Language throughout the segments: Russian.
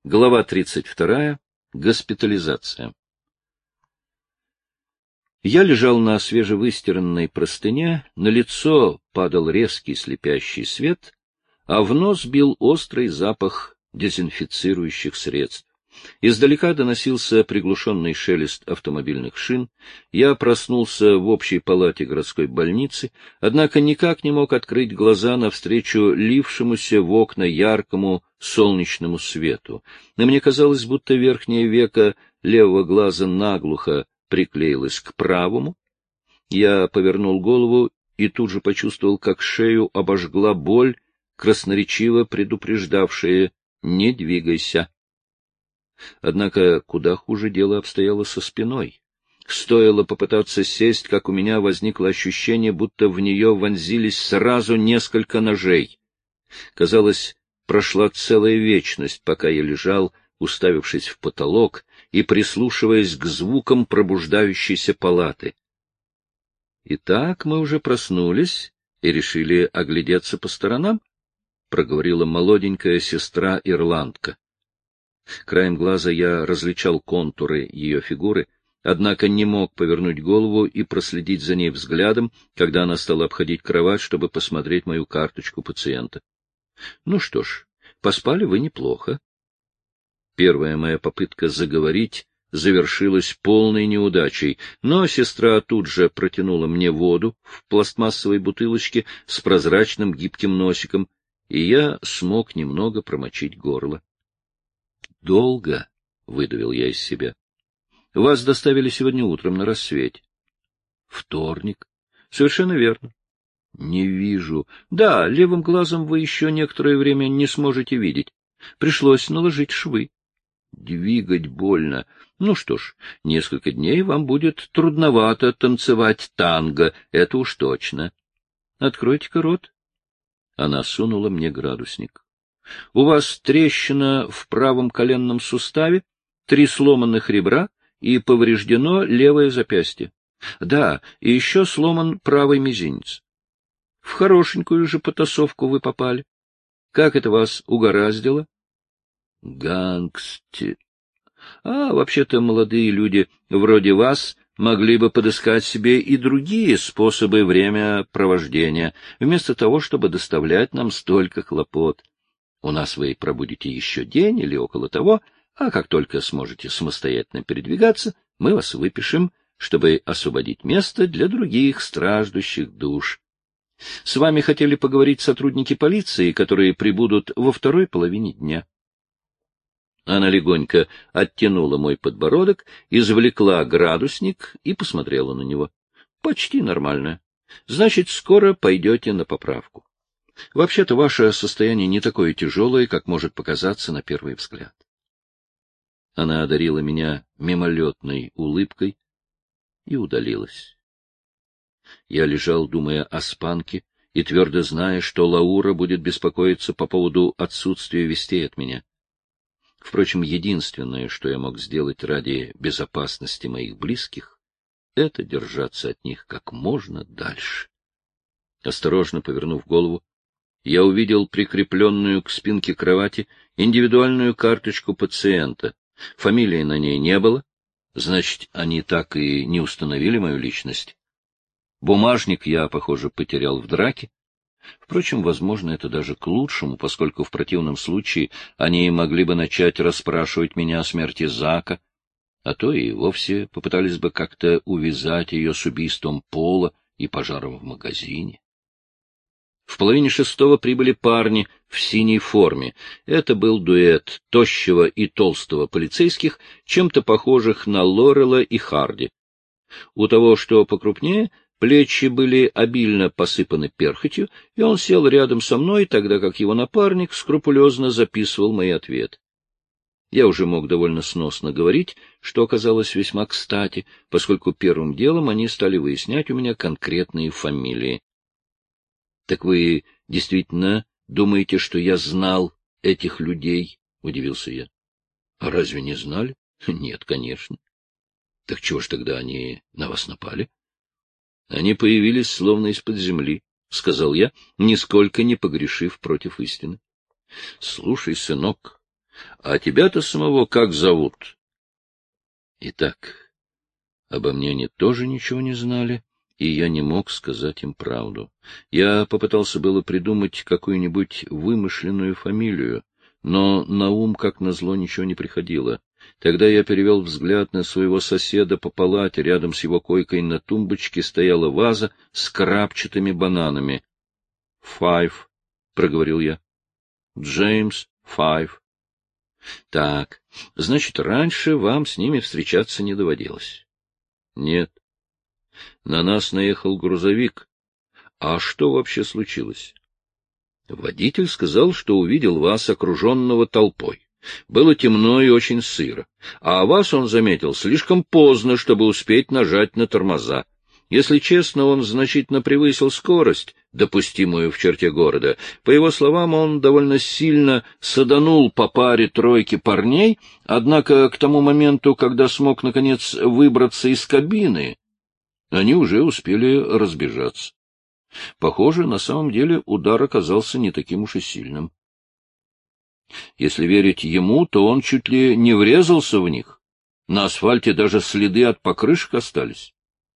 Глава 32. Госпитализация. Я лежал на свежевыстиранной простыне, на лицо падал резкий слепящий свет, а в нос бил острый запах дезинфицирующих средств. Издалека доносился приглушенный шелест автомобильных шин. Я проснулся в общей палате городской больницы, однако никак не мог открыть глаза навстречу лившемуся в окна яркому солнечному свету. Но мне казалось, будто верхнее веко левого глаза наглухо приклеилось к правому. Я повернул голову и тут же почувствовал, как шею обожгла боль, красноречиво предупреждавшая: «Не двигайся». Однако куда хуже дело обстояло со спиной. Стоило попытаться сесть, как у меня возникло ощущение, будто в нее вонзились сразу несколько ножей. Казалось, прошла целая вечность, пока я лежал, уставившись в потолок и прислушиваясь к звукам пробуждающейся палаты. «Итак, мы уже проснулись и решили оглядеться по сторонам», — проговорила молоденькая сестра-ирландка. Краем глаза я различал контуры ее фигуры, однако не мог повернуть голову и проследить за ней взглядом, когда она стала обходить кровать, чтобы посмотреть мою карточку пациента. Ну что ж, поспали вы неплохо. Первая моя попытка заговорить завершилась полной неудачей, но сестра тут же протянула мне воду в пластмассовой бутылочке с прозрачным гибким носиком, и я смог немного промочить горло. «Долго», — выдавил я из себя. «Вас доставили сегодня утром на рассвете». «Вторник». «Совершенно верно». «Не вижу». «Да, левым глазом вы еще некоторое время не сможете видеть. Пришлось наложить швы». «Двигать больно. Ну что ж, несколько дней вам будет трудновато танцевать танго, это уж точно. Откройте-ка рот». Она сунула мне градусник. У вас трещина в правом коленном суставе, 3 сломанных ребра и повреждено левое запястье. Да, и еще сломан правый мизинец. В хорошенькую же потасовку вы попали. Как это вас угораздило? Гангсти. Вообще-то молодые люди вроде вас могли бы подыскать себе и другие способы времяпровождения, вместо того, чтобы доставлять нам столько хлопот. У нас вы пробудете еще день или около того, а как только сможете самостоятельно передвигаться, мы вас выпишем, чтобы освободить место для других страждущих душ. С вами хотели поговорить сотрудники полиции, которые прибудут во второй половине дня. Она легонько оттянула мой подбородок, извлекла градусник и посмотрела на него. Почти нормально. Значит, скоро пойдете на поправку. Вообще-то ваше состояние не такое тяжелое, как может показаться на первый взгляд. Она одарила меня мимолетной улыбкой и удалилась. Я лежал, думая о Спанке, и твердо зная, что Лаура будет беспокоиться по поводу отсутствия вестей от меня. Впрочем, единственное, что я мог сделать ради безопасности моих близких, это держаться от них как можно дальше. Осторожно повернув голову, я увидел прикрепленную к спинке кровати индивидуальную карточку пациента. Фамилии на ней не было, значит, они так и не установили мою личность. Бумажник я, похоже, потерял в драке. Впрочем, возможно, это даже к лучшему, поскольку в противном случае они могли бы начать расспрашивать меня о смерти Зака, а то и вовсе попытались бы как-то увязать ее с убийством Пола и пожаром в магазине. В 5:30 прибыли парни в синей форме. Это был дуэт тощего и толстого полицейских, чем-то похожих на Лорелла и Харди. У того, что покрупнее, плечи были обильно посыпаны перхотью, и он сел рядом со мной, тогда как его напарник скрупулезно записывал мои ответы. Я уже мог довольно сносно говорить, что оказалось весьма кстати, поскольку первым делом они стали выяснять у меня конкретные фамилии. — Так вы действительно думаете, что я знал этих людей? — удивился я. — А разве не знали? — Нет, конечно. — Так чего ж тогда они на вас напали? — Они появились словно из-под земли, — сказал я, нисколько не погрешив против истины. — Слушай, сынок, А тебя-то самого как зовут? Итак, обо мне они тоже ничего не знали, и я не мог сказать им правду. Я попытался было придумать какую-нибудь вымышленную фамилию, но на ум, как назло, ничего не приходило. Тогда я перевел взгляд на своего соседа по палате. Рядом с его койкой на тумбочке стояла ваза с крапчатыми бананами. — Файв, — проговорил я. — Джеймс Файв. — Так, значит, раньше вам с ними встречаться не доводилось? — Нет. На нас наехал грузовик. А что вообще случилось? Водитель сказал, что увидел вас окруженного толпой. Было темно и очень сыро, а вас он заметил слишком поздно, чтобы успеть нажать на тормоза. Если честно, он значительно превысил скорость, допустимую в черте города. По его словам, он довольно сильно саданул по паре тройки парней, однако к тому моменту, когда смог, наконец, выбраться из кабины, они уже успели разбежаться. Похоже, на самом деле удар оказался не таким уж и сильным. Если верить ему, то он чуть ли не врезался в них. На асфальте даже следы от покрышек остались.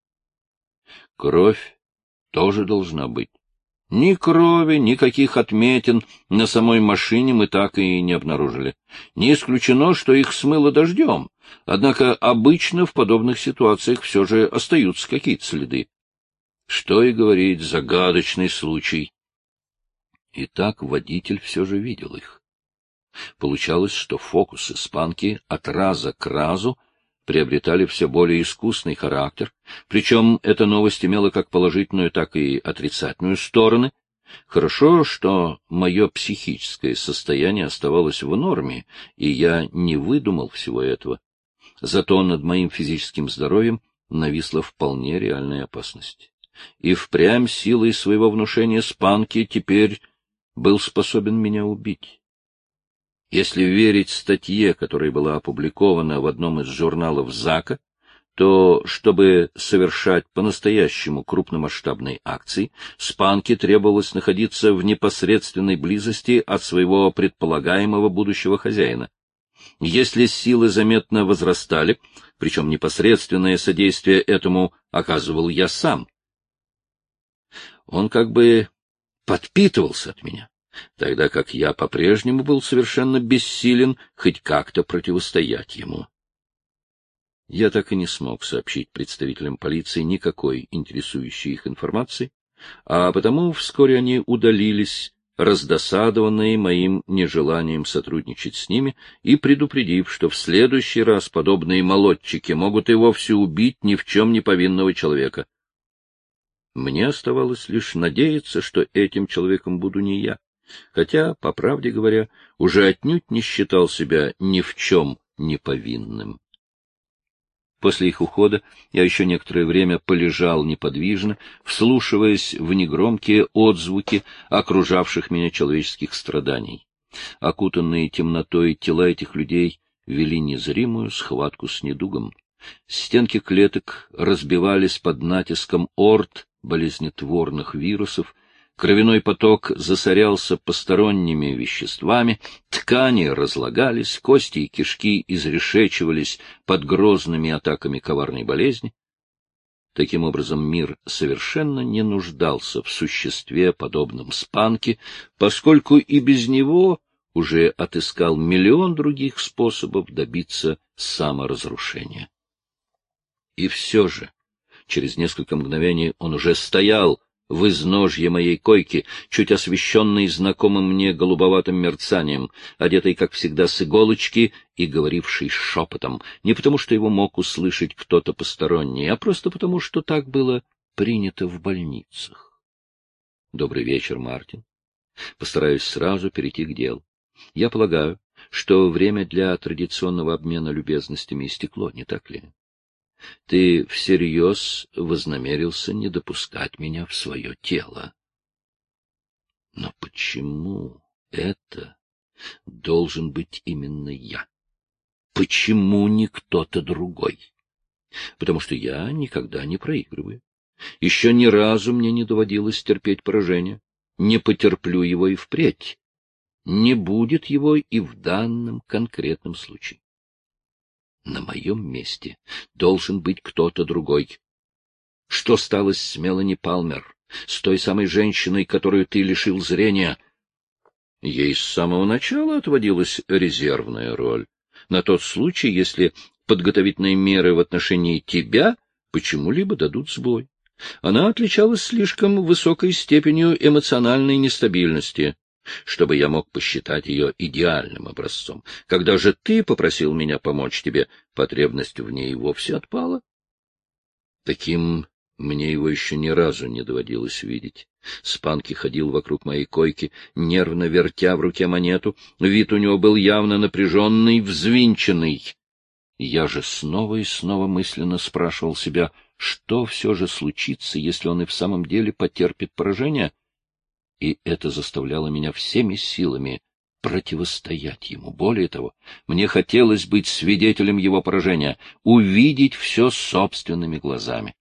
Кровь тоже должна быть. Ни крови, никаких отметин на самой машине мы так и не обнаружили. Не исключено, что их смыло дождем, однако обычно в подобных ситуациях все же остаются какие-то следы. Что и говорить, загадочный случай. Итак, водитель все же видел их. Получалось, что фокусы Спанки от раза к разу приобретали все более искусный характер, причем эта новость имела как положительную, так и отрицательную стороны. Хорошо, что мое психическое состояние оставалось в норме, и я не выдумал всего этого. Зато над моим физическим здоровьем нависла вполне реальная опасность. И впрямь силой своего внушения Спанки теперь был способен меня убить. Если верить статье, которая была опубликована в одном из журналов ЗАКа, то, чтобы совершать по-настоящему крупномасштабные акции, Спанке требовалось находиться в непосредственной близости от своего предполагаемого будущего хозяина. Если силы заметно возрастали, причем непосредственное содействие этому оказывал я сам, он как бы подпитывался от меня, тогда как я по-прежнему был совершенно бессилен хоть как-то противостоять ему. Я так и не смог сообщить представителям полиции никакой интересующей их информации, а потому вскоре они удалились, раздосадованные моим нежеланием сотрудничать с ними и предупредив, что в следующий раз подобные молодчики могут и вовсе убить ни в чем не повинного человека. Мне оставалось лишь надеяться, что этим человеком буду не я, хотя, по правде говоря, уже отнюдь не считал себя ни в чем не повинным. После их ухода я еще некоторое время полежал неподвижно, вслушиваясь в негромкие отзвуки окружавших меня человеческих страданий. Окутанные темнотой тела этих людей вели незримую схватку с недугом. Стенки клеток разбивались под натиском орд болезнетворных вирусов, кровяной поток засорялся посторонними веществами, ткани разлагались, кости и кишки изрешечивались под грозными атаками коварной болезни. Таким образом, мир совершенно не нуждался в существе, подобном Спанке, поскольку и без него уже отыскал миллион других способов добиться саморазрушения. И все же, через несколько мгновений он уже стоял в изножье моей койки, чуть освещенный знакомым мне голубоватым мерцанием, одетый, как всегда, с иголочки и говоривший шепотом, не потому что его мог услышать кто-то посторонний, а просто потому, что так было принято в больницах. Добрый вечер, Мартин. Постараюсь сразу перейти к делу. Я полагаю, что время для традиционного обмена любезностями истекло, не так ли? Ты всерьез вознамерился не допускать меня в свое тело. Но почему это должен быть именно я? Почему не кто-то другой? Потому что я никогда не проигрываю. Еще ни разу мне не доводилось терпеть поражение. Не потерплю его и впредь. не будет его и в данном конкретном случае. На моем месте должен быть кто-то другой. Что стало с Мелани Палмер, с той самой женщиной, которую ты лишил зрения? Ей с самого начала отводилась резервная роль. На тот случай, если подготовительные меры в отношении тебя почему-либо дадут сбой. Она отличалась слишком высокой степенью эмоциональной нестабильности, чтобы я мог посчитать ее идеальным образцом. Когда же ты попросил меня помочь тебе, потребность в ней вовсе отпала. Таким мне его еще ни разу не доводилось видеть. Спанки ходил вокруг моей койки, нервно вертя в руке монету. Вид у него был явно напряженный, взвинченный. Я же снова и снова мысленно спрашивал себя, что все же случится, если он и в самом деле потерпит поражение? И это заставляло меня всеми силами противостоять ему. Более того, мне хотелось быть свидетелем его поражения, увидеть все собственными глазами.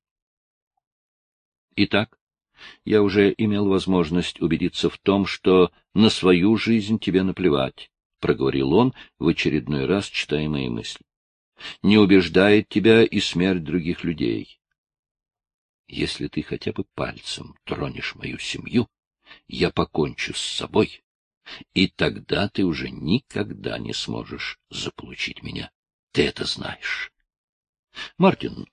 Итак, я уже имел возможность убедиться в том, что на свою жизнь тебе наплевать, — проговорил он, в очередной раз читая мои мысли. Не убеждает тебя и смерть других людей. Если ты хотя бы пальцем тронешь мою семью, я покончу с собой, и тогда ты уже никогда не сможешь заполучить меня. Ты это знаешь. Мартин,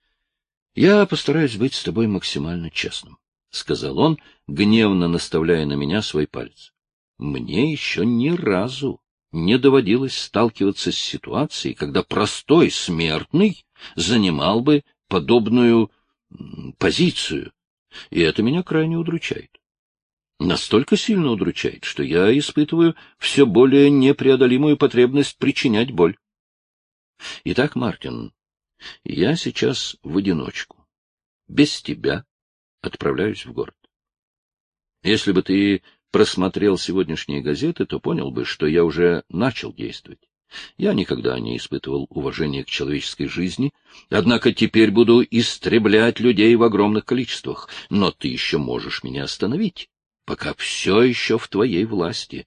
я постараюсь быть с тобой максимально честным, — сказал он, гневно наставляя на меня свой палец. Мне еще ни разу не доводилось сталкиваться с ситуацией, когда простой смертный занимал бы подобную позицию, и это меня крайне удручает. Настолько сильно удручает, что я испытываю все более непреодолимую потребность причинять боль. Итак, Мартин, я сейчас в одиночку, без тебя, отправляюсь в город. Если бы ты просмотрел сегодняшние газеты, то понял бы, что я уже начал действовать. Я никогда не испытывал уважения к человеческой жизни, однако теперь буду истреблять людей в огромных количествах. Но ты еще можешь меня остановить, пока все еще в твоей власти.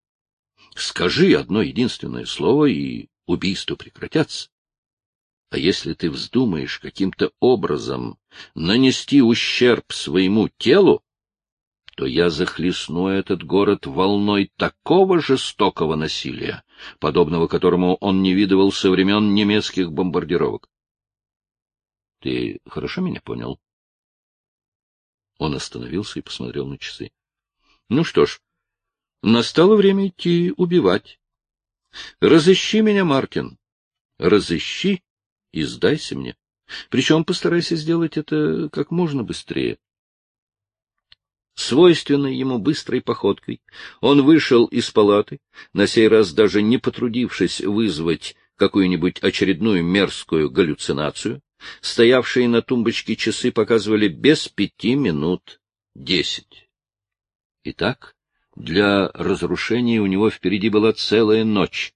Скажи одно единственное слово, и убийства прекратятся. А если ты вздумаешь каким-то образом нанести ущерб своему телу, то я захлестну этот город волной такого жестокого насилия, подобного которому он не видывал со времен немецких бомбардировок. Ты хорошо меня понял? Он остановился и посмотрел на часы. Ну что ж, настало время идти убивать. Разыщи меня, Мартин. Разыщи и сдайся мне. Причем постарайся сделать это как можно быстрее. Свойственной ему быстрой походкой он вышел из палаты, на сей раз даже не потрудившись вызвать какую-нибудь очередную мерзкую галлюцинацию. Стоявшие на тумбочке часы показывали без 5 минут 10. Итак, для разрушения у него впереди была целая ночь.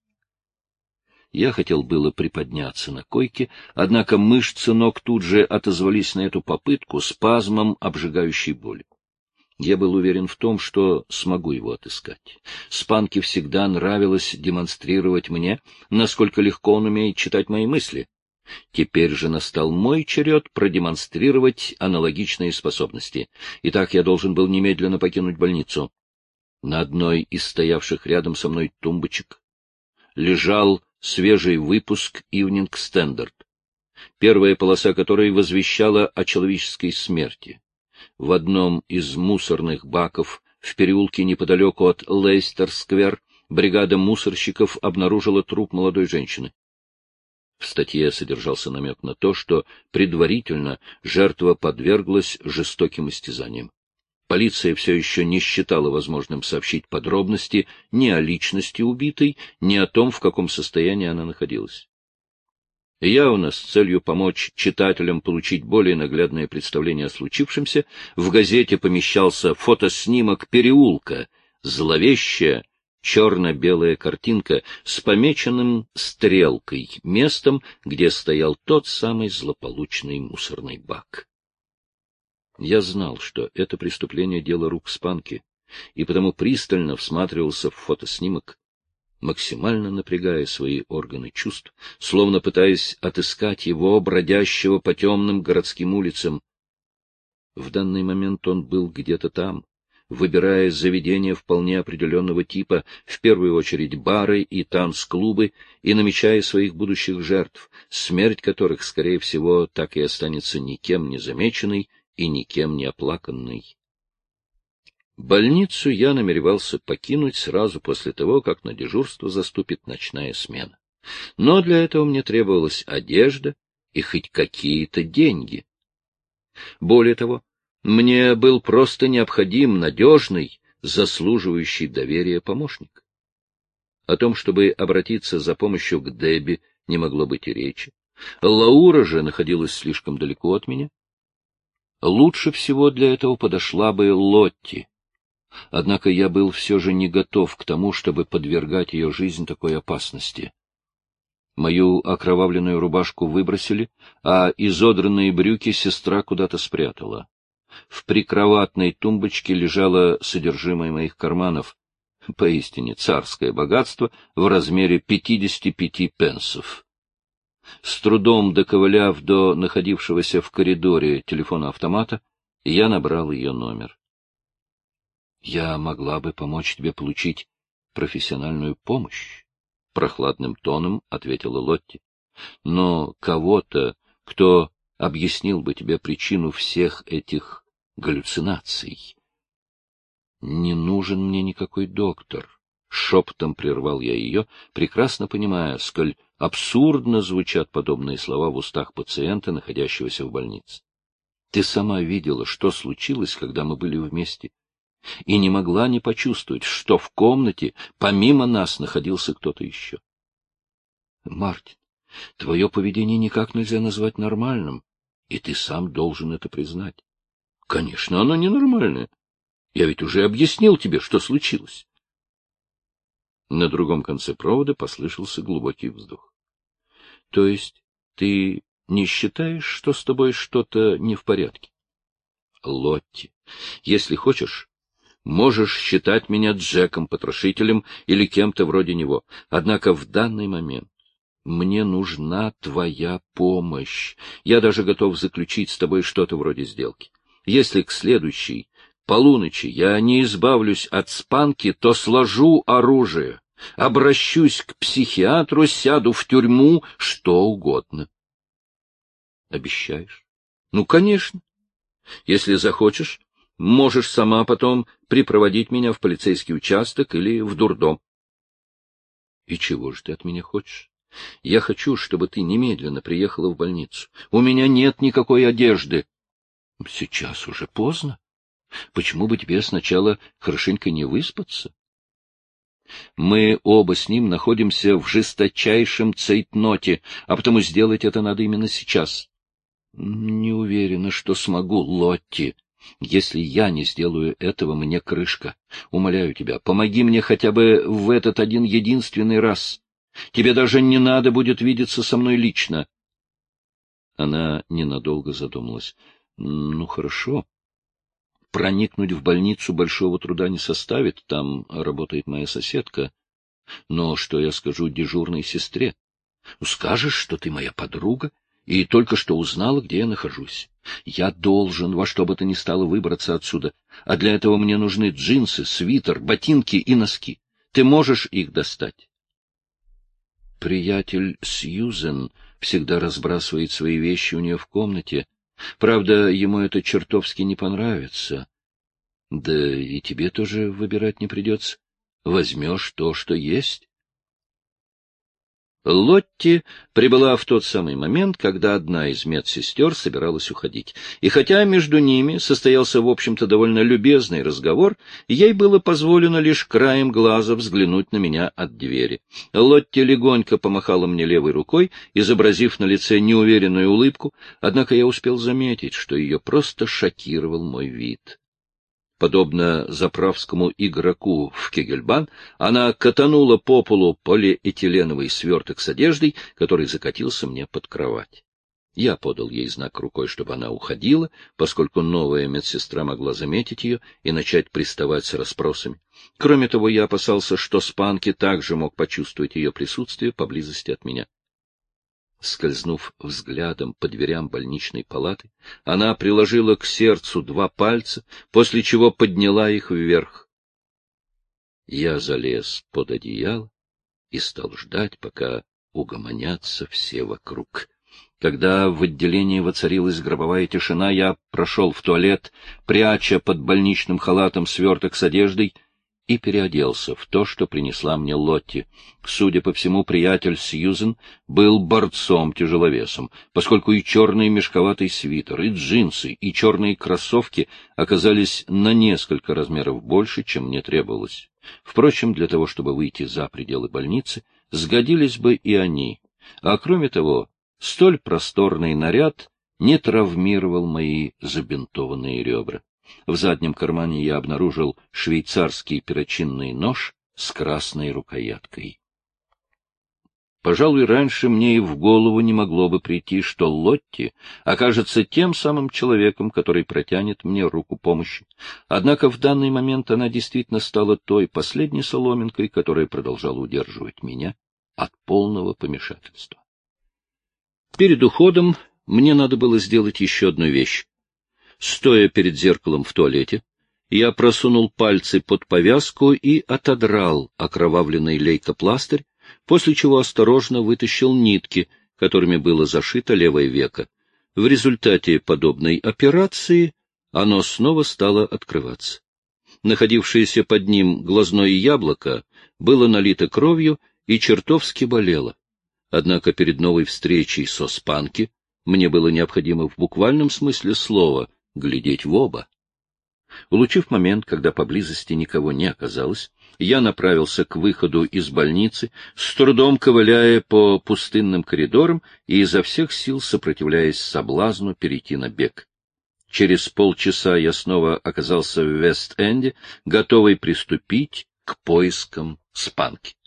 Я хотел было приподняться на койке, однако мышцы ног тут же отозвались на эту попытку спазмом обжигающей боли. Я был уверен в том, что смогу его отыскать. Спанке всегда нравилось демонстрировать мне, насколько легко он умеет читать мои мысли. Теперь же настал мой черед продемонстрировать аналогичные способности. Итак, я должен был немедленно покинуть больницу. На одной из стоявших рядом со мной тумбочек лежал свежий выпуск Evening Standard, первая полоса которой возвещала о человеческой смерти. В одном из мусорных баков в переулке неподалеку от Лейстер-сквер бригада мусорщиков обнаружила труп молодой женщины. В статье содержался намек на то, что предварительно жертва подверглась жестоким истязаниям. Полиция все еще не считала возможным сообщить подробности ни о личности убитой, ни о том, в каком состоянии она находилась. Явно с целью помочь читателям получить более наглядное представление о случившемся, в газете помещался фотоснимок переулка, зловещая черно-белая картинка с помеченным стрелкой местом, где стоял тот самый злополучный мусорный бак. Я знал, что это преступление — дело рук Спанки, и потому пристально всматривался в фотоснимок, максимально напрягая свои органы чувств, словно пытаясь отыскать его, бродящего по темным городским улицам. В данный момент он был где-то там, выбирая заведения вполне определенного типа, в первую очередь бары и танцклубы, и намечая своих будущих жертв, смерть которых, скорее всего, так и останется никем не замеченной и никем не оплаканной. Больницу я намеревался покинуть сразу после того, как на дежурство заступит ночная смена. Но для этого мне требовалась одежда и хоть какие-то деньги. Более того, мне был просто необходим надежный, заслуживающий доверия помощник. О том, чтобы обратиться за помощью к Дебби, не могло быть и речи. Лаура же находилась слишком далеко от меня. Лучше всего для этого подошла бы Лотти. Однако я был все же не готов к тому, чтобы подвергать ее жизнь такой опасности. Мою окровавленную рубашку выбросили, а изодранные брюки сестра куда-то спрятала. В прикроватной тумбочке лежало содержимое моих карманов, поистине царское богатство в размере 55 пенсов. С трудом доковыляв до находившегося в коридоре телефона-автомата, я набрал ее номер. — Я могла бы помочь тебе получить профессиональную помощь, — прохладным тоном ответила Лотти. — Но кого-то, кто объяснил бы тебе причину всех этих галлюцинаций. — Не нужен мне никакой доктор, — шепотом прервал я ее, прекрасно понимая, сколь абсурдно звучат подобные слова в устах пациента, находящегося в больнице. Ты сама видела, что случилось, когда мы были вместе, и не могла не почувствовать, что в комнате помимо нас находился кто-то еще. Мартин, твое поведение никак нельзя назвать нормальным, и ты сам должен это признать. Конечно, оно ненормальное. Я ведь уже объяснил тебе, что случилось. На другом конце провода послышался глубокий вздох. — То есть ты не считаешь, что с тобой что-то не в порядке? — Лотти, если хочешь, можешь считать меня Джеком-потрошителем или кем-то вроде него. Однако в данный момент мне нужна твоя помощь. Я даже готов заключить с тобой что-то вроде сделки. Если к следующей полуночи я не избавлюсь от спанки, то сложу оружие, обращусь к психиатру, сяду в тюрьму, что угодно. Обещаешь? Ну, конечно. Если захочешь, можешь сама потом припроводить меня в полицейский участок или в дурдом. И чего же ты от меня хочешь? Я хочу, чтобы ты немедленно приехала в больницу. У меня нет никакой одежды. Сейчас уже поздно. Почему бы тебе сначала хорошенько не выспаться? Мы оба с ним находимся в жесточайшем цейтноте, а потому сделать это надо именно сейчас. Не уверена, что смогу, Лотти. Если я не сделаю этого, мне крышка. Умоляю тебя, помоги мне хотя бы в этот один единственный раз. Тебе даже не надо будет видеться со мной лично. Она ненадолго задумалась. Ну, хорошо. Проникнуть в больницу большого труда не составит, там работает моя соседка. Но что я скажу дежурной сестре? Скажешь, что ты моя подруга, и только что узнала, где я нахожусь. Я должен во что бы то ни стало выбраться отсюда, а для этого мне нужны джинсы, свитер, ботинки и носки. Ты можешь их достать? Приятель Сьюзен всегда разбрасывает свои вещи у нее в комнате. Правда, ему это чертовски не понравится. Да и тебе тоже выбирать не придется. Возьмешь то, что есть. Лотти прибыла в тот самый момент, когда одна из медсестер собиралась уходить. И хотя между ними состоялся, в общем-то, довольно любезный разговор, ей было позволено лишь краем глаза взглянуть на меня от двери. Лотти легонько помахала мне левой рукой, изобразив на лице неуверенную улыбку, однако я успел заметить, что ее просто шокировал мой вид. Подобно заправскому игроку в кегельбан, она катанула по полу полиэтиленовый сверток с одеждой, который закатился мне под кровать. Я подал ей знак рукой, чтобы она уходила, поскольку новая медсестра могла заметить ее и начать приставать с расспросами. Кроме того, я опасался, что Спанки также мог почувствовать ее присутствие поблизости от меня. Скользнув взглядом по дверям больничной палаты, она приложила к сердцу 2 пальца, после чего подняла их вверх. Я залез под одеяло и стал ждать, пока угомонятся все вокруг. Когда в отделении воцарилась гробовая тишина, я прошел в туалет, пряча под больничным халатом сверток с одеждой, и переоделся в то, что принесла мне Лотти. Судя по всему, приятель Сьюзен был борцом-тяжеловесом, поскольку и черный мешковатый свитер, и джинсы, и черные кроссовки оказались на несколько размеров больше, чем мне требовалось. Впрочем, для того, чтобы выйти за пределы больницы, сгодились бы и они. А кроме того, столь просторный наряд не травмировал мои забинтованные ребра. В заднем кармане я обнаружил швейцарский перочинный нож с красной рукояткой. Пожалуй, раньше мне и в голову не могло бы прийти, что Лотти окажется тем самым человеком, который протянет мне руку помощи. Однако в данный момент она действительно стала той последней соломинкой, которая продолжала удерживать меня от полного помешательства. Перед уходом мне надо было сделать еще одну вещь. Стоя перед зеркалом в туалете, я просунул пальцы под повязку и отодрал окровавленный лейкопластырь, после чего осторожно вытащил нитки, которыми было зашито левое веко. В результате подобной операции оно снова стало открываться. Находившееся под ним глазное яблоко было налито кровью и чертовски болело. Однако перед новой встречей со Спанки мне было необходимо в буквальном смысле слова глядеть в оба. Улучив момент, когда поблизости никого не оказалось, я направился к выходу из больницы, с трудом ковыляя по пустынным коридорам и изо всех сил сопротивляясь соблазну перейти на бег. Через полчаса я снова оказался в Вест-Энде, готовый приступить к поискам Спанки.